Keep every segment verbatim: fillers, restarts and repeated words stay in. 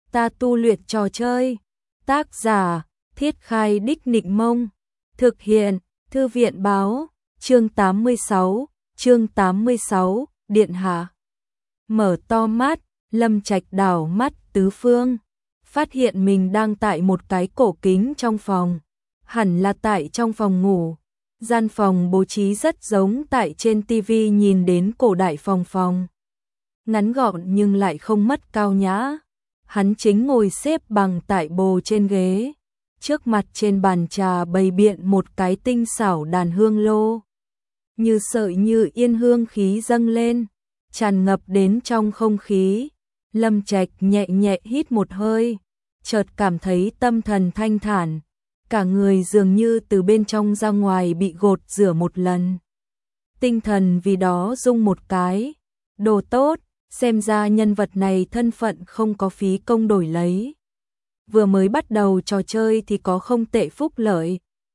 Ta tu luyện trò chơi. Tác giả: Thiết Khai Đích Nịnh Mông. Thực hiện: Thư viện báo. Chương tám mươi sáu. Chương tám mươi sáu. Điện hạ. Mở to mắt, Lâm Trạch đảo mắt tứ phương, phát hiện mình đang tại một cái cổ kính trong phòng, hẳn là tại trong phòng ngủ. Gian phòng bố trí rất giống tại trên tivi nhìn đến cổ đại phòng phòng. Ngắn gọn nhưng lại không mất cao nhã. Hắn chính ngồi xếp bằng tại bồ trên ghế. Trước mặt trên bàn trà bày biện một cái tinh xảo đàn hương lô. Như sợi như yên hương khí dâng lên, tràn ngập đến trong không khí. Lâm Trạch nhẹ nhẹ hít một hơi, chợt cảm thấy tâm thần thanh thản. Cả người dường như từ bên trong ra ngoài bị gột rửa một lần. Tinh thần vì đó rung một cái. Đồ tốt, xem ra nhân vật này thân phận không có phí công đổi lấy. Vừa mới bắt đầu trò chơi thì có không tệ phúc lợi.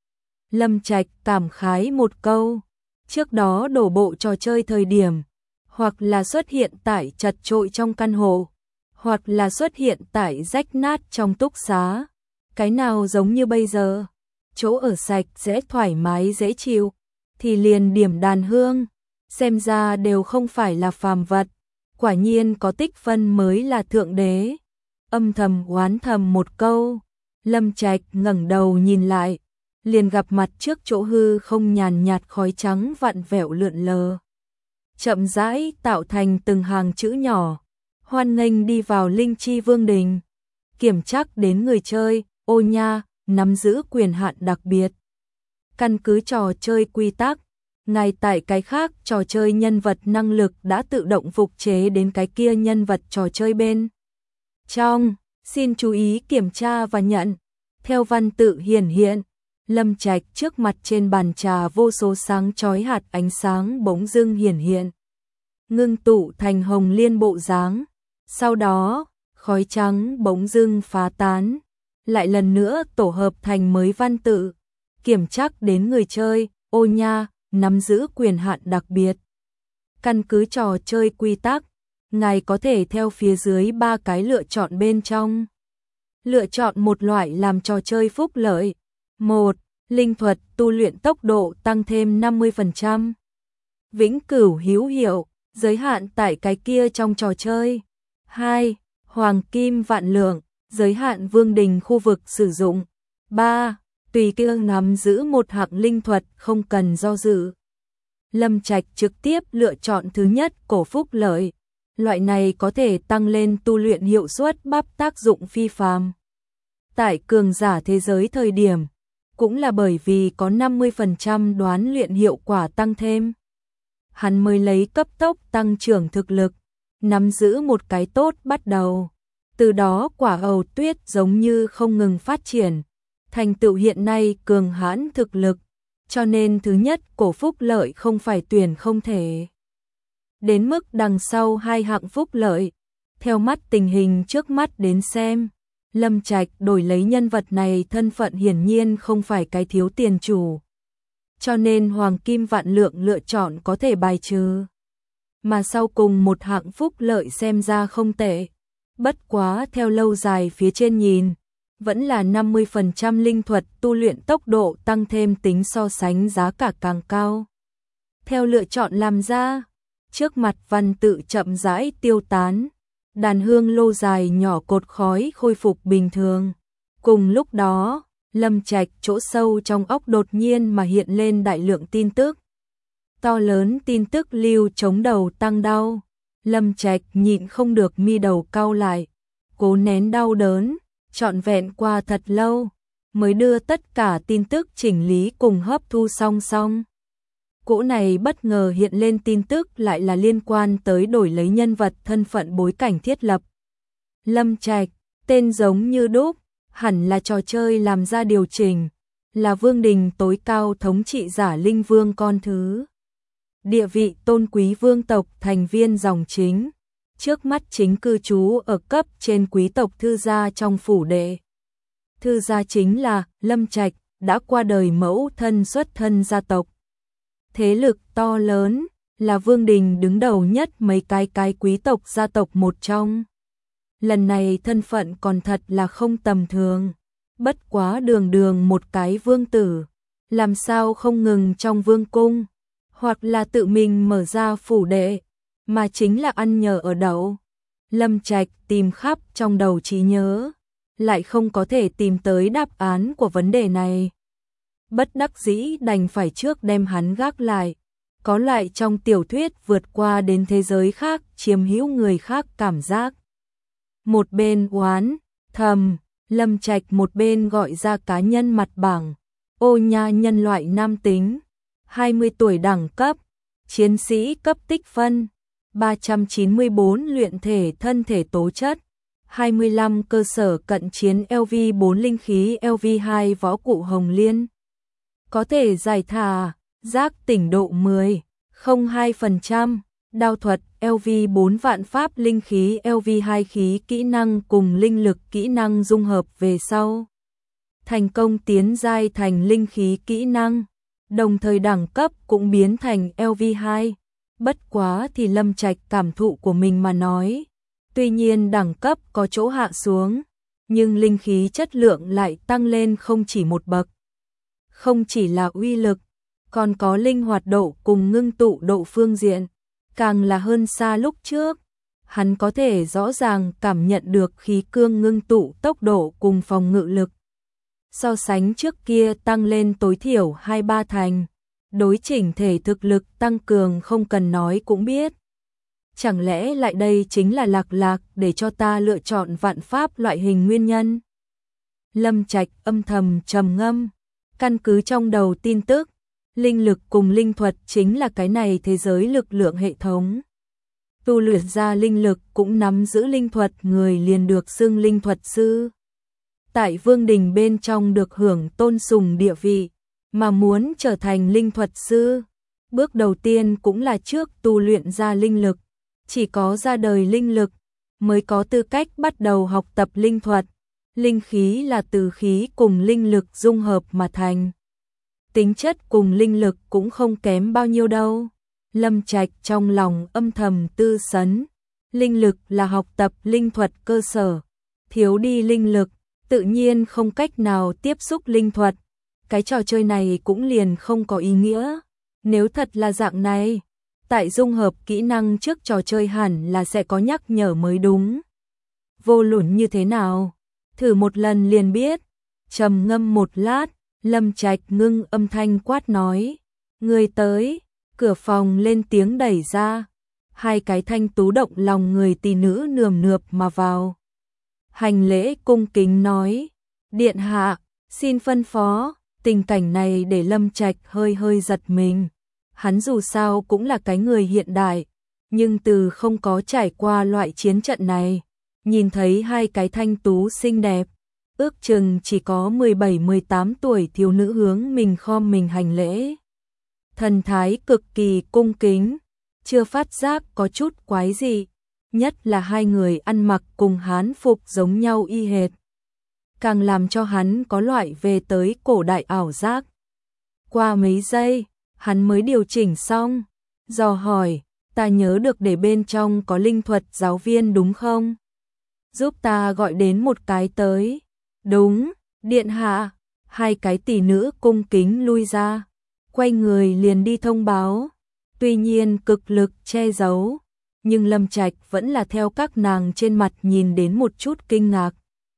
Lâm Trạch cảm khái một câu. Trước đó đổ bộ trò chơi thời điểm, hoặc là xuất hiện tại chật chội trong căn hộ, hoặc là xuất hiện tại rách nát trong túc xá. Cái nào giống như bây giờ, chỗ ở sạch sẽ thoải mái dễ chịu, thì liền điểm đàn hương, xem ra đều không phải là phàm vật, quả nhiên có tích phân mới là thượng đế. Âm thầm oán thầm một câu, Lâm Trạch ngẩng đầu nhìn lại, liền gặp mặt trước chỗ hư không nhàn nhạt khói trắng vặn vẹo lượn lờ. Chậm rãi tạo thành từng hàng chữ nhỏ, hoan nghênh đi vào Linh Chi Vương Đình. Kiểm trắc đến người chơi, ô nha, nắm giữ quyền hạn đặc biệt. Căn cứ trò chơi quy tắc, ngay tại cái khác trò chơi nhân vật năng lực đã tự động phục chế đến cái kia nhân vật trò chơi bên trong, xin chú ý kiểm tra và nhận. Theo văn tự hiển hiện, Lâm Trạch trước mặt trên bàn trà vô số sáng chói hạt ánh sáng bỗng dưng hiển hiện, ngưng tụ thành hồng liên bộ dáng. Sau đó, khói trắng bỗng dưng phá tán, lại lần nữa tổ hợp thành mới văn tự. Kiểm trắc đến người chơi, ô nha, nắm giữ quyền hạn đặc biệt. Căn cứ trò chơi quy tắc, ngài có thể theo phía dưới ba cái lựa chọn bên trong. Lựa chọn một loại làm trò chơi phúc lợi. một. Linh thuật tu luyện tốc độ tăng thêm năm mươi phần trăm. Vĩnh cửu hữu hiệu, giới hạn tại cái kia trong trò chơi. hai. Hoàng kim vạn lượng, giới hạn vương đình khu vực sử dụng. ba. Tùy kia nắm giữ một hạng linh thuật không cần do dự. Lâm Trạch trực tiếp lựa chọn thứ nhất, cổ phúc lợi. Loại này có thể tăng lên tu luyện hiệu suất bắp tác dụng phi phàm. Tại cường giả thế giới thời điểm, cũng là bởi vì có năm mươi phần trăm đoán luyện hiệu quả tăng thêm, hắn mới lấy cấp tốc tăng trưởng thực lực, nắm giữ một cái tốt bắt đầu. Từ đó quả hầu tuyết giống như không ngừng phát triển, thành tựu hiện nay cường hãn thực lực, cho nên thứ nhất cổ phúc lợi không phải tuyển không thể. Đến mức đằng sau hai hạng phúc lợi, theo mắt tình hình trước mắt đến xem, Lâm Trạch đổi lấy nhân vật này thân phận hiển nhiên không phải cái thiếu tiền chủ. Cho nên hoàng kim vạn lượng lựa chọn có thể bài trừ. Mà sau cùng một hạng phúc lợi xem ra không tệ. Bất quá theo lâu dài phía trên nhìn, vẫn là năm mươi phần trăm linh thuật tu luyện tốc độ tăng thêm tính so sánh giá cả càng cao. Theo lựa chọn làm ra, trước mặt văn tự chậm rãi tiêu tán. Đàn hương lô dài nhỏ cột khói khôi phục bình thường. Cùng lúc đó, Lâm Trạch chỗ sâu trong óc đột nhiên mà hiện lên đại lượng tin tức. To lớn tin tức lưu chống đầu tăng đau. Lâm Trạch nhịn không được mi đầu cau lại, cố nén đau đớn, trọn vẹn qua thật lâu, mới đưa tất cả tin tức chỉnh lý cùng hấp thu song song. Cỗ này bất ngờ hiện lên tin tức lại là liên quan tới đổi lấy nhân vật thân phận bối cảnh thiết lập. Lâm Trạch, tên giống như đúc, hẳn là trò chơi làm ra điều chỉnh, là vương đình tối cao thống trị giả linh vương con thứ. Địa vị tôn quý vương tộc thành viên dòng chính, trước mắt chính cư trú ở cấp trên quý tộc thư gia trong phủ đệ. Thư gia chính là Lâm Trạch, đã qua đời mẫu thân xuất thân gia tộc. Thế lực to lớn, là vương đình đứng đầu nhất mấy cái cái quý tộc gia tộc một trong. lần này thân phận còn thật là không tầm thường. Bất quá đường đường một cái vương tử, làm sao không ngừng trong vương cung, hoặc là tự mình mở ra phủ đệ, mà chính là ăn nhờ ở đậu. Lâm Trạch tìm khắp trong đầu trí nhớ, lại không có thể tìm tới đáp án của vấn đề này. Bất đắc dĩ đành phải trước đem hắn gác lại, có lại trong tiểu thuyết vượt qua đến thế giới khác, chiếm hữu người khác cảm giác. Một bên oán, thầm, Lâm Trạch một bên gọi ra cá nhân mặt bảng. Ô nha, nhân loại nam tính, hai mươi tuổi, đẳng cấp, chiến sĩ cấp tích phân, ba trăm chín mươi bốn luyện thể thân thể tố chất, hai mươi lăm cơ sở cận chiến L V bốn linh khí L V hai võ cụ hồng liên. Có thể giải thả, giác tỉnh độ mười phẩy hai phần trăm, đao thuật L V bốn vạn pháp linh khí L V hai khí kỹ năng cùng linh lực kỹ năng dung hợp về sau. Thành công tiến giai thành linh khí kỹ năng, đồng thời đẳng cấp cũng biến thành L V hai. Bất quá thì Lâm Trạch cảm thụ của mình mà nói, tuy nhiên đẳng cấp có chỗ hạ xuống, nhưng linh khí chất lượng lại tăng lên không chỉ một bậc. Không chỉ là uy lực, còn có linh hoạt độ cùng ngưng tụ độ phương diện, càng là hơn xa lúc trước. Hắn có thể rõ ràng cảm nhận được khí cương ngưng tụ tốc độ cùng phòng ngự lực. So sánh trước kia tăng lên tối thiểu hai ba thành, đối chỉnh thể thực lực tăng cường không cần nói cũng biết. Chẳng lẽ lại đây chính là lạc lạc để cho ta lựa chọn vạn pháp loại hình nguyên nhân? Lâm Trạch âm thầm trầm ngâm, căn cứ trong đầu tin tức, linh lực cùng linh thuật chính là cái này thế giới lực lượng hệ thống. Tu luyện ra linh lực cũng nắm giữ linh thuật người liền được xưng linh thuật sư. Tại vương đình bên trong được hưởng tôn sùng địa vị, mà muốn trở thành linh thuật sư, bước đầu tiên cũng là trước tu luyện ra linh lực. Chỉ có ra đời linh lực mới có tư cách bắt đầu học tập linh thuật. Linh khí là từ khí cùng linh lực dung hợp mà thành. Tính chất cùng linh lực cũng không kém bao nhiêu đâu. Lâm Trạch trong lòng âm thầm tư sấn. Linh lực là học tập linh thuật cơ sở. Thiếu đi linh lực, tự nhiên không cách nào tiếp xúc linh thuật. Cái trò chơi này cũng liền không có ý nghĩa. Nếu thật là dạng này, tại dung hợp kỹ năng trước trò chơi hẳn là sẽ có nhắc nhở mới đúng. Vô luận như thế nào, thử một lần liền biết. Trầm ngâm một lát, Lâm Trạch ngưng âm thanh quát nói, người tới. Cửa phòng lên tiếng đẩy ra, hai cái thanh tú động lòng người tỷ nữ nườm nượp mà vào. Hành lễ cung kính nói, điện hạ, xin phân phó. Tình cảnh này để Lâm Trạch hơi hơi giật mình. Hắn dù sao cũng là cái người hiện đại, nhưng từ không có trải qua loại chiến trận này, nhìn thấy hai cái thanh tú xinh đẹp, ước chừng chỉ có mười bảy mười tám tuổi thiếu nữ hướng mình khom mình hành lễ. Thần thái cực kỳ cung kính, chưa phát giác có chút quái dị, nhất là hai người ăn mặc cùng hán phục giống nhau y hệt. Càng làm cho hắn có loại về tới cổ đại ảo giác. Qua mấy giây, hắn mới điều chỉnh xong, dò hỏi, ta nhớ được để bên trong có linh thuật giáo viên đúng không? Giúp ta gọi đến một cái tới. Đúng, điện hạ. Hai cái tỷ nữ cung kính lui ra, quay người liền đi thông báo. Tuy nhiên cực lực che giấu, nhưng Lâm Trạch vẫn là theo các nàng trên mặt nhìn đến một chút kinh ngạc.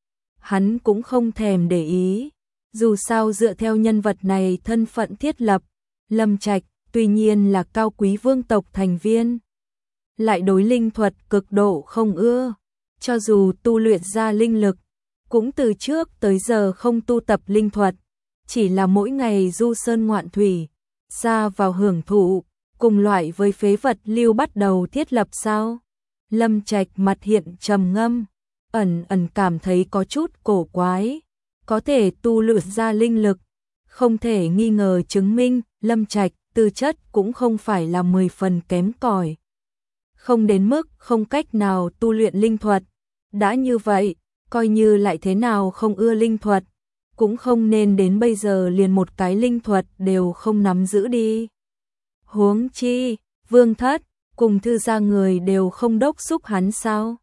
Hắn cũng không thèm để ý, dù sao dựa theo nhân vật này thân phận thiết lập, Lâm Trạch tuy nhiên là cao quý vương tộc thành viên, lại đối linh thuật cực độ không ưa, cho dù tu luyện ra linh lực, cũng từ trước tới giờ không tu tập linh thuật, chỉ là mỗi ngày du sơn ngoạn thủy, ra vào hưởng thụ, cùng loại với phế vật lưu bắt đầu thiết lập sao? Lâm Trạch mặt hiện trầm ngâm, ẩn ẩn cảm thấy có chút cổ quái, có thể tu luyện ra linh lực, không thể nghi ngờ chứng minh Lâm Trạch tư chất cũng không phải là mười phần kém cỏi. Không đến mức không cách nào tu luyện linh thuật, đã như vậy, coi như lại thế nào không ưa linh thuật, cũng không nên đến bây giờ liền một cái linh thuật đều không nắm giữ đi. Huống chi, vương thất, cùng thư gia người đều không đốc xúc hắn sao?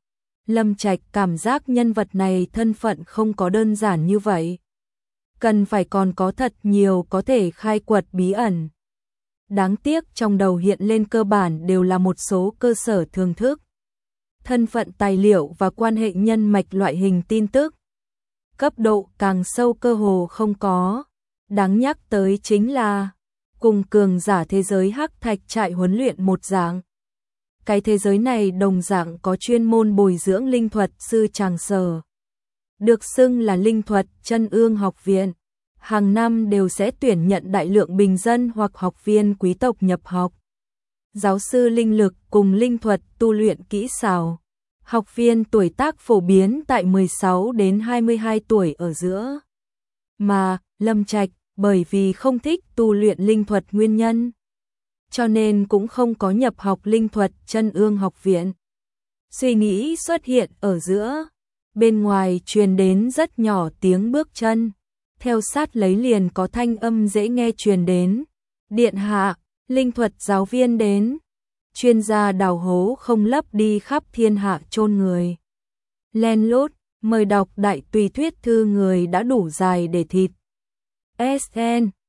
Lâm Trạch cảm giác nhân vật này thân phận không có đơn giản như vậy. Cần phải còn có thật nhiều có thể khai quật bí ẩn. Đáng tiếc trong đầu hiện lên cơ bản đều là một số cơ sở thường thức. Thân phận tài liệu và quan hệ nhân mạch loại hình tin tức. Cấp độ càng sâu cơ hồ không có. Đáng nhắc tới chính là cùng cường giả thế giới hắc thạch trại huấn luyện một dạng. Cái thế giới này đồng dạng có chuyên môn bồi dưỡng linh thuật sư tràng sở. Được xưng là linh thuật chân ương học viện. Hàng năm đều sẽ tuyển nhận đại lượng bình dân hoặc học viên quý tộc nhập học. Giáo sư linh lực cùng linh thuật tu luyện kỹ xảo. Học viên tuổi tác phổ biến tại mười sáu đến hai mươi hai tuổi ở giữa. Mà, Lâm Trạch, bởi vì không thích tu luyện linh thuật nguyên nhân, cho nên cũng không có nhập học linh thuật chân ương học viện. Suy nghĩ xuất hiện ở giữa, bên ngoài truyền đến rất nhỏ tiếng bước chân, theo sát lấy liền có thanh âm dễ nghe truyền đến. Điện hạ, linh thuật giáo viên đến. Chuyên gia đào hố không lấp đi khắp thiên hạ chôn người. Len lút, mời đọc đại tùy thuyết thư người đã đủ dài để thịt. ét en